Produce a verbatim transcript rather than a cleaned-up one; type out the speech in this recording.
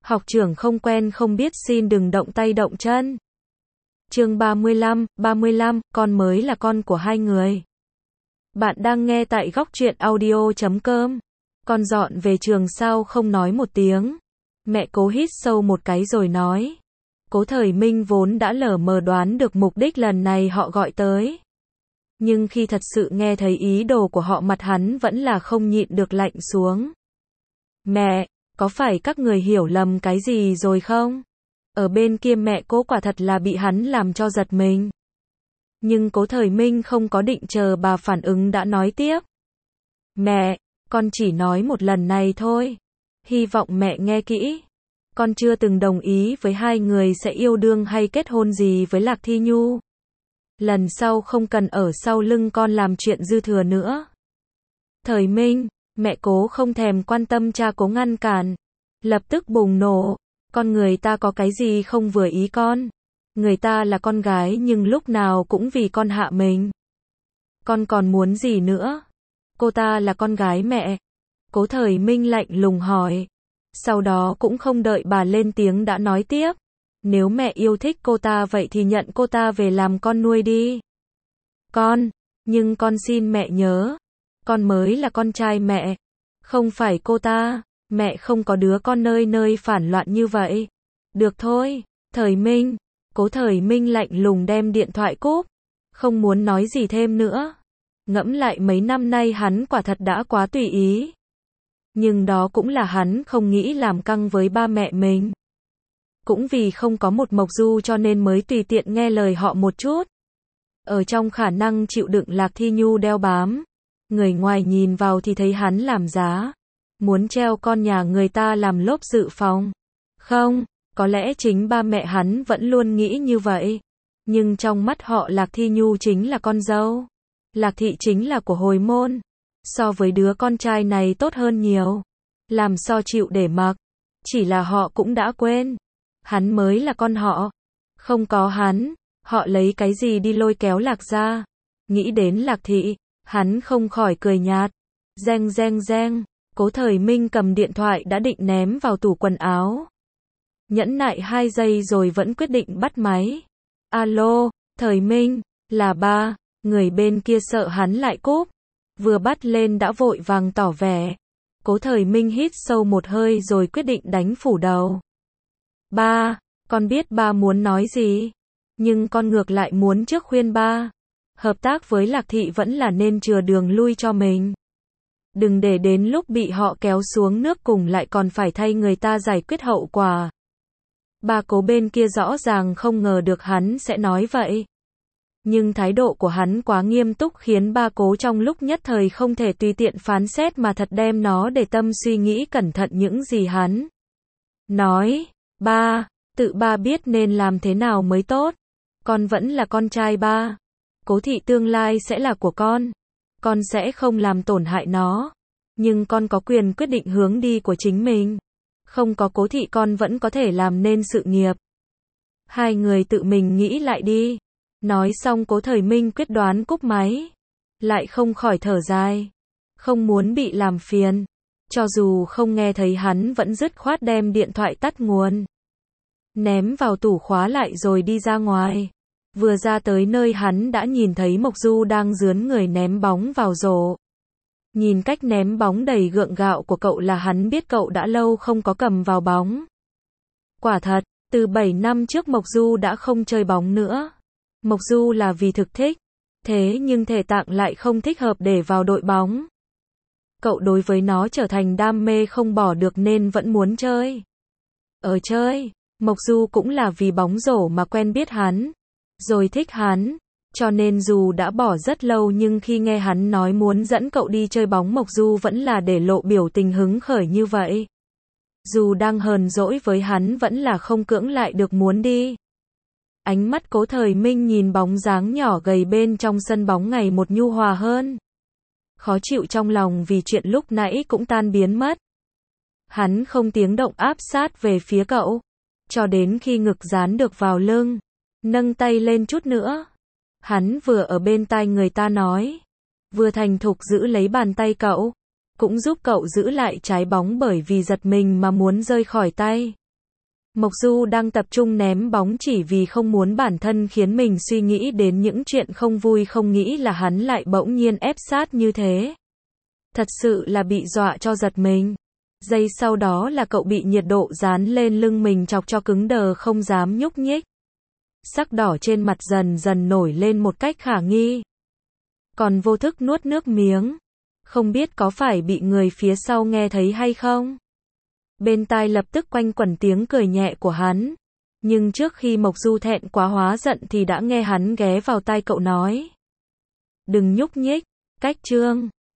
Học trưởng không quen không biết xin đừng động tay động chân. Chương ba mươi lăm, ba mươi lăm, con mới là con của hai người. Bạn đang nghe tại góc truyện audio chấm com. Con dọn về trường sao không nói một tiếng. Mẹ Cố hít sâu một cái rồi nói. Cố Thời Minh vốn đã lờ mờ đoán được mục đích lần này họ gọi tới. Nhưng khi thật sự nghe thấy ý đồ của họ, mặt hắn vẫn là không nhịn được lạnh xuống. Mẹ, có phải các người hiểu lầm cái gì rồi không? Ở bên kia mẹ Cố quả thật là bị hắn làm cho giật mình. Nhưng Cố Thời Minh không có định chờ bà phản ứng đã nói tiếp. Mẹ, con chỉ nói một lần này thôi. Hy vọng mẹ nghe kỹ. Con chưa từng đồng ý với hai người sẽ yêu đương hay kết hôn gì với Lạc Thi Nhu. Lần sau không cần ở sau lưng con làm chuyện dư thừa nữa. Thời Minh, mẹ Cố không thèm quan tâm cha Cố ngăn cản. Lập tức bùng nổ. Con người ta có cái gì không vừa ý con? Người ta là con gái nhưng lúc nào cũng vì con hạ mình. Con còn muốn gì nữa? Cô ta là con gái mẹ. Cố Thời Minh lạnh lùng hỏi. Sau đó cũng không đợi bà lên tiếng đã nói tiếp. Nếu mẹ yêu thích cô ta vậy thì nhận cô ta về làm con nuôi đi. Con, nhưng con xin mẹ nhớ. Con mới là con trai mẹ. Không phải cô ta. Mẹ không có đứa con nơi nơi phản loạn như vậy. Được thôi, Thời Minh. Cố Thời Minh lạnh lùng đem điện thoại cúp. Không muốn nói gì thêm nữa. Ngẫm lại mấy năm nay hắn quả thật đã quá tùy ý. Nhưng đó cũng là hắn không nghĩ làm căng với ba mẹ mình. Cũng vì không có một Mộc Du cho nên mới tùy tiện nghe lời họ một chút. Ở trong khả năng chịu đựng Lạc Thi Nhu đeo bám. Người ngoài nhìn vào thì thấy hắn làm giá. Muốn treo con nhà người ta làm lốp dự phòng. Không, có lẽ chính ba mẹ hắn vẫn luôn nghĩ như vậy. Nhưng trong mắt họ Lạc Thi Nhu chính là con dâu. Lạc Thị chính là của hồi môn. So với đứa con trai này tốt hơn nhiều. Làm sao chịu để mặc. Chỉ là họ cũng đã quên. Hắn mới là con họ. Không có hắn, họ lấy cái gì đi lôi kéo Lạc ra. Nghĩ đến Lạc Thị, hắn không khỏi cười nhạt. Reng reng reng. Cố Thời Minh cầm điện thoại đã định ném vào tủ quần áo. Nhẫn nại hai giây rồi vẫn quyết định bắt máy. Alo, Thời Minh, là ba. Người bên kia sợ hắn lại cúp. Vừa bắt lên đã vội vàng tỏ vẻ. Cố Thời Minh hít sâu một hơi rồi quyết định đánh phủ đầu. Ba, con biết ba muốn nói gì. Nhưng con ngược lại muốn trước khuyên ba. Hợp tác với Lạc Thị vẫn là nên chừa đường lui cho mình. Đừng để đến lúc bị họ kéo xuống nước cùng lại còn phải thay người ta giải quyết hậu quả. Ba Cố bên kia rõ ràng không ngờ được hắn sẽ nói vậy. Nhưng thái độ của hắn quá nghiêm túc khiến ba Cố trong lúc nhất thời không thể tùy tiện phán xét mà thật đem nó để tâm suy nghĩ cẩn thận những gì hắn nói. Ba, tự ba biết nên làm thế nào mới tốt. Con vẫn là con trai ba. Cố Thị tương lai sẽ là của con. Con sẽ không làm tổn hại nó. Nhưng con có quyền quyết định hướng đi của chính mình. Không có Cố Thị con vẫn có thể làm nên sự nghiệp. Hai người tự mình nghĩ lại đi. Nói xong Cố Thời Minh quyết đoán cúp máy. Lại không khỏi thở dài. Không muốn bị làm phiền. Cho dù không nghe thấy hắn vẫn dứt khoát đem điện thoại tắt nguồn. Ném vào tủ khóa lại rồi đi ra ngoài. Vừa ra tới nơi hắn đã nhìn thấy Mộc Du đang rướn người ném bóng vào rổ. Nhìn cách ném bóng đầy gượng gạo của cậu là hắn biết cậu đã lâu không có cầm vào bóng. Quả thật, từ bảy năm trước Mộc Du đã không chơi bóng nữa. Mộc Du là vì thực thích. Thế nhưng thể tạng lại không thích hợp để vào đội bóng. Cậu đối với nó trở thành đam mê không bỏ được nên vẫn muốn chơi. Ở chơi, Mộc Du cũng là vì bóng rổ mà quen biết hắn. Rồi thích hắn. Cho nên dù đã bỏ rất lâu nhưng khi nghe hắn nói muốn dẫn cậu đi chơi bóng Mộc Du vẫn là để lộ biểu tình hứng khởi như vậy. Dù đang hờn dỗi với hắn vẫn là không cưỡng lại được muốn đi. Ánh mắt Cố Thời Minh nhìn bóng dáng nhỏ gầy bên trong sân bóng ngày một nhu hòa hơn. Khó chịu trong lòng vì chuyện lúc nãy cũng tan biến mất. Hắn không tiếng động áp sát về phía cậu. Cho đến khi ngực dán được vào lưng. Nâng tay lên chút nữa. Hắn vừa ở bên tai người ta nói. Vừa thành thục giữ lấy bàn tay cậu. Cũng giúp cậu giữ lại trái bóng bởi vì giật mình mà muốn rơi khỏi tay. Mộc Du đang tập trung ném bóng chỉ vì không muốn bản thân khiến mình suy nghĩ đến những chuyện không vui, không nghĩ là hắn lại bỗng nhiên ép sát như thế. Thật sự là bị dọa cho giật mình. Giây sau đó là cậu bị nhiệt độ dán lên lưng mình chọc cho cứng đờ không dám nhúc nhích. Sắc đỏ trên mặt dần dần nổi lên một cách khả nghi. Còn vô thức nuốt nước miếng. Không biết có phải bị người phía sau nghe thấy hay không? Bên tai lập tức quanh quẩn tiếng cười nhẹ của hắn. Nhưng trước khi Mộc Du thẹn quá hóa giận thì đã nghe hắn ghé vào tai cậu nói. Đừng nhúc nhích, cách trương.